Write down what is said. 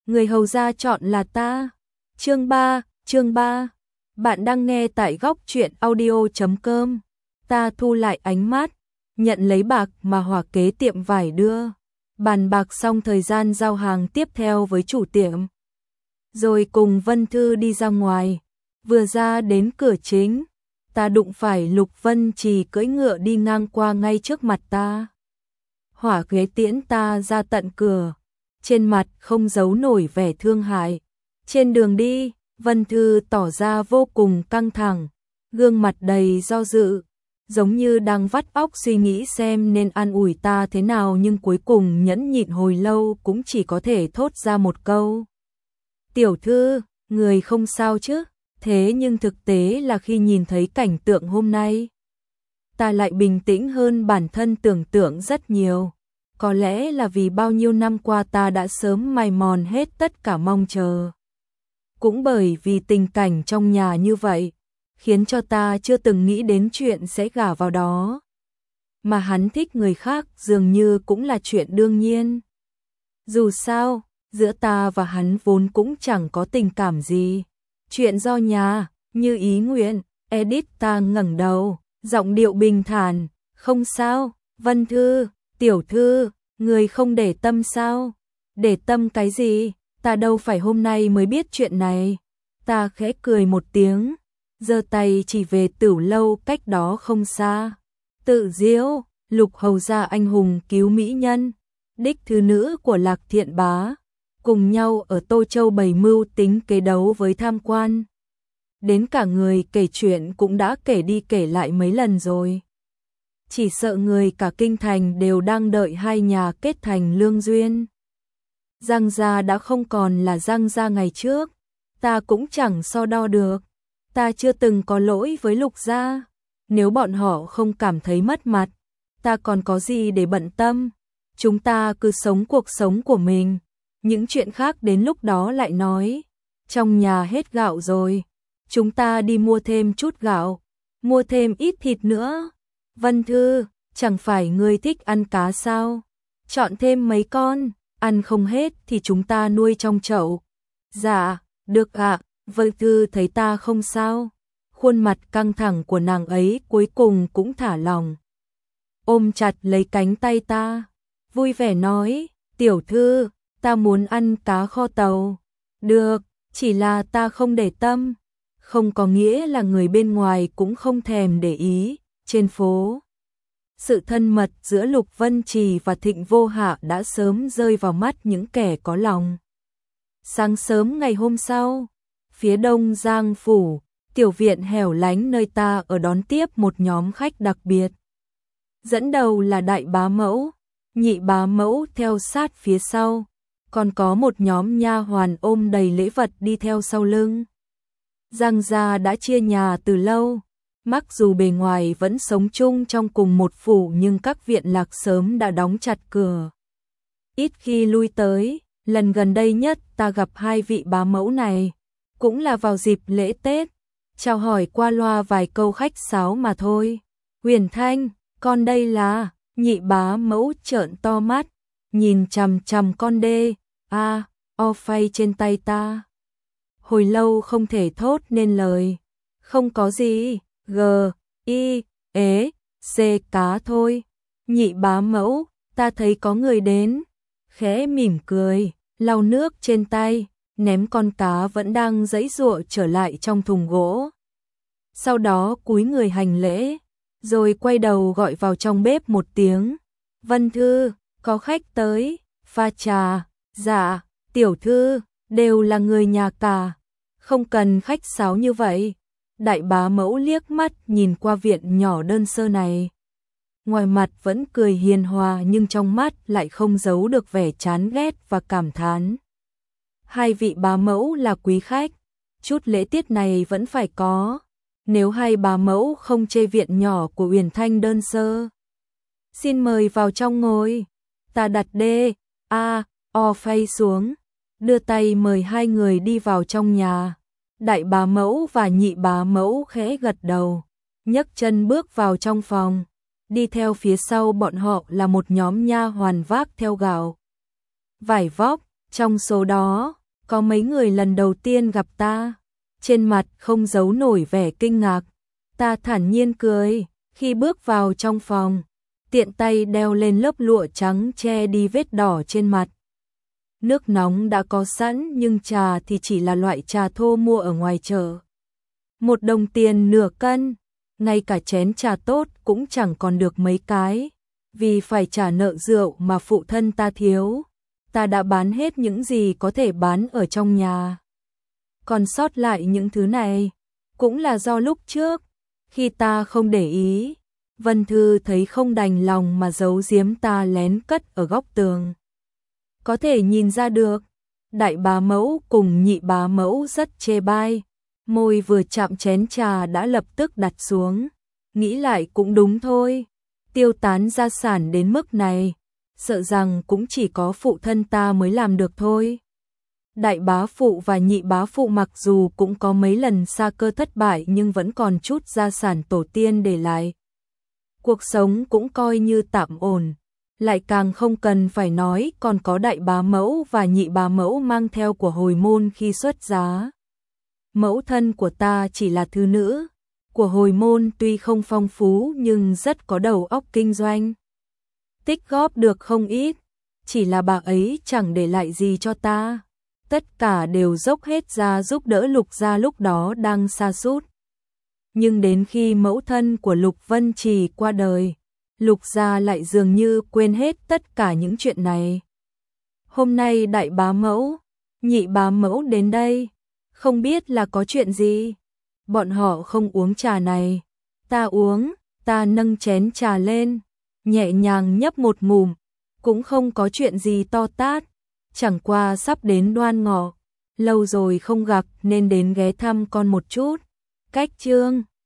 người hầu gia chọn là ta. Chương 3. Bạn đang nghe tại góc truyện audio.com. Ta thu lại ánh mắt, nhận lấy bạc mà hỏa kế tiệm vải đưa. Bàn bạc xong thời gian giao hàng tiếp theo với chủ tiệm. Rồi cùng Vân Thư đi ra ngoài. Vừa ra đến cửa chính, ta đụng phải Lục Vân Trì cưỡi ngựa đi ngang qua ngay trước mặt ta. Hỏa kế tiễn ta ra tận cửa, trên mặt không giấu nổi vẻ thương hại. Trên đường đi, Vân Thư tỏ ra vô cùng căng thẳng, gương mặt đầy do dự, giống như đang vắt óc suy nghĩ xem nên an ủi ta thế nào, nhưng cuối cùng nhẫn nhịn hồi lâu cũng chỉ có thể thốt ra một câu. Tiểu thư, người không sao chứ? Thế nhưng thực tế là khi nhìn thấy cảnh tượng hôm nay, ta lại bình tĩnh hơn bản thân tưởng tượng rất nhiều. Có lẽ là vì bao nhiêu năm qua ta đã sớm mài mòn hết tất cả mong chờ. Cũng bởi vì tình cảnh trong nhà như vậy, khiến cho ta chưa từng nghĩ đến chuyện sẽ gả vào đó. Mà hắn thích người khác dường như cũng là chuyện đương nhiên. Dù sao, giữa ta và hắn vốn cũng chẳng có tình cảm gì. Chuyện do nhà, như ý nguyện. Edit ta ngẩng đầu, giọng điệu bình thản. Không sao, Vân Thư, tiểu thư, người không để tâm sao? Để tâm cái gì? Ta đâu phải hôm nay mới biết chuyện này. Ta khẽ cười một tiếng, giơ tay chỉ về Tửu lâu cách đó không xa. Tự Diễu, Lục hầu gia anh hùng cứu mỹ nhân, đích thứ nữ của Lạc Thiện Bá, cùng nhau ở Tô Châu bày mưu tính kế đấu với tham quan. Đến cả người kể chuyện cũng đã kể đi kể lại mấy lần rồi. Chỉ sợ người cả kinh thành đều đang đợi hai nhà kết thành lương duyên. Giang gia đã không còn là Giang gia ngày trước, ta cũng chẳng so đo được. Ta chưa từng có lỗi với Lục gia, nếu bọn họ không cảm thấy mất mặt, ta còn có gì để bận tâm. Chúng ta cứ sống cuộc sống của mình, những chuyện khác đến lúc đó lại nói. Trong nhà hết gạo rồi, chúng ta đi mua thêm chút gạo, mua thêm ít thịt nữa. Vân Thư, chẳng phải ngươi thích ăn cá sao? Chọn thêm mấy con, ăn không hết thì chúng ta nuôi trong chậu. Dạ, được ạ. Vân Thư thấy ta không sao, khuôn mặt căng thẳng của nàng ấy cuối cùng cũng thả lòng. Ôm chặt lấy cánh tay ta, vui vẻ nói, tiểu thư, ta muốn ăn cá kho tàu. Được, chỉ là ta không để tâm, không có nghĩa là người bên ngoài cũng không thèm để ý. Trên phố, sự thân mật giữa Lục Vân Trì và Thịnh Vô Hạ đã sớm rơi vào mắt những kẻ có lòng. Sáng sớm ngày hôm sau, phía đông Giang phủ, tiểu viện hẻo lánh nơi ta ở đón tiếp một nhóm khách đặc biệt. Dẫn đầu là đại bá mẫu, nhị bá mẫu theo sát phía sau, còn có một nhóm nha hoàn ôm đầy lễ vật đi theo sau lưng. Giang gia đã chia nhà từ lâu, mặc dù bề ngoài vẫn sống chung trong cùng một phủ nhưng các viện lạc sớm đã đóng chặt cửa. Ít khi lui tới, lần gần đây nhất ta gặp hai vị bá mẫu này, cũng là vào dịp lễ Tết, chào hỏi qua loa vài câu khách sáo mà thôi. Huyền Thanh, con đây là, nhị bá mẫu trợn to mắt, nhìn chằm chằm con đê, o phay trên tay ta. Hồi lâu không thể thốt nên lời, không có gì, c cá thôi. Nhị bá mẫu, ta thấy có người đến, khẽ mỉm cười, lau nước trên tay, ném con cá vẫn đang giãy giụa trở lại trong thùng gỗ. Sau đó cúi người hành lễ, rồi quay đầu gọi vào trong bếp một tiếng. Vân Thư, có khách tới, pha trà. Dạ, tiểu thư, đều là người nhà cả, không cần khách sáo như vậy. Đại bá mẫu liếc mắt nhìn qua viện nhỏ đơn sơ này. Ngoài mặt vẫn cười hiền hòa nhưng trong mắt lại không giấu được vẻ chán ghét và cảm thán. Hai vị bá mẫu là quý khách, chút lễ tiết này vẫn phải có. Nếu hai bá mẫu không chê viện nhỏ của Uyển Thanh đơn sơ, xin mời vào trong ngồi. Ta đặt o phay xuống, đưa tay mời hai người đi vào trong nhà. Đại bá mẫu và nhị bá mẫu khẽ gật đầu, nhấc chân bước vào trong phòng. Đi theo phía sau bọn họ là một nhóm nha hoàn vác theo gạo, vải vóc, trong số đó Có mấy người lần đầu tiên gặp ta, trên mặt không giấu nổi vẻ kinh ngạc. Ta thản nhiên cười, khi bước vào trong phòng, tiện tay đeo lên lớp lụa trắng che đi vết đỏ trên mặt. Nước nóng đã có sẵn nhưng trà thì chỉ là loại trà thô mua ở ngoài chợ. 1 đồng tiền nửa cân, ngay cả chén trà tốt cũng chẳng còn được mấy cái, vì phải trả nợ rượu mà phụ thân ta thiếu. Ta đã bán hết những gì có thể bán ở trong nhà. Còn sót lại những thứ này, cũng là do lúc trước, khi ta không để ý, Vân Thư thấy không đành lòng mà giấu giếm ta lén cất ở góc tường. Có thể nhìn ra được, đại bá mẫu cùng nhị bá mẫu rất chê bai, môi vừa chạm chén trà đã lập tức đặt xuống. Nghĩ lại cũng đúng thôi, tiêu tán gia sản đến mức này, sợ rằng cũng chỉ có phụ thân ta mới làm được thôi. Đại bá phụ và nhị bá phụ mặc dù cũng có mấy lần sa cơ thất bại nhưng vẫn còn chút gia sản tổ tiên để lại. Cuộc sống cũng coi như tạm ổn, lại càng không cần phải nói còn có đại bá mẫu và nhị bá mẫu mang theo của hồi môn khi xuất giá. Mẫu thân của ta chỉ là thứ nữ, của hồi môn tuy không phong phú nhưng rất có đầu óc kinh doanh. Tích góp được không ít, chỉ là bà ấy chẳng để lại gì cho ta. Tất cả đều dốc hết ra giúp đỡ Lục gia lúc đó đang sa sút. Nhưng đến khi mẫu thân của Lục Vân Trì qua đời, Lục gia lại dường như quên hết tất cả những chuyện này. Hôm nay đại bá mẫu, nhị bá mẫu đến đây, không biết là có chuyện gì. Bọn họ không uống trà này, ta uống, ta nâng chén trà lên, nhẹ nhàng nhấp một ngụm, cũng không có chuyện gì to tát, chẳng qua sắp đến Đoan Ngọ, lâu rồi không gặp nên đến ghé thăm con một chút. Cách chương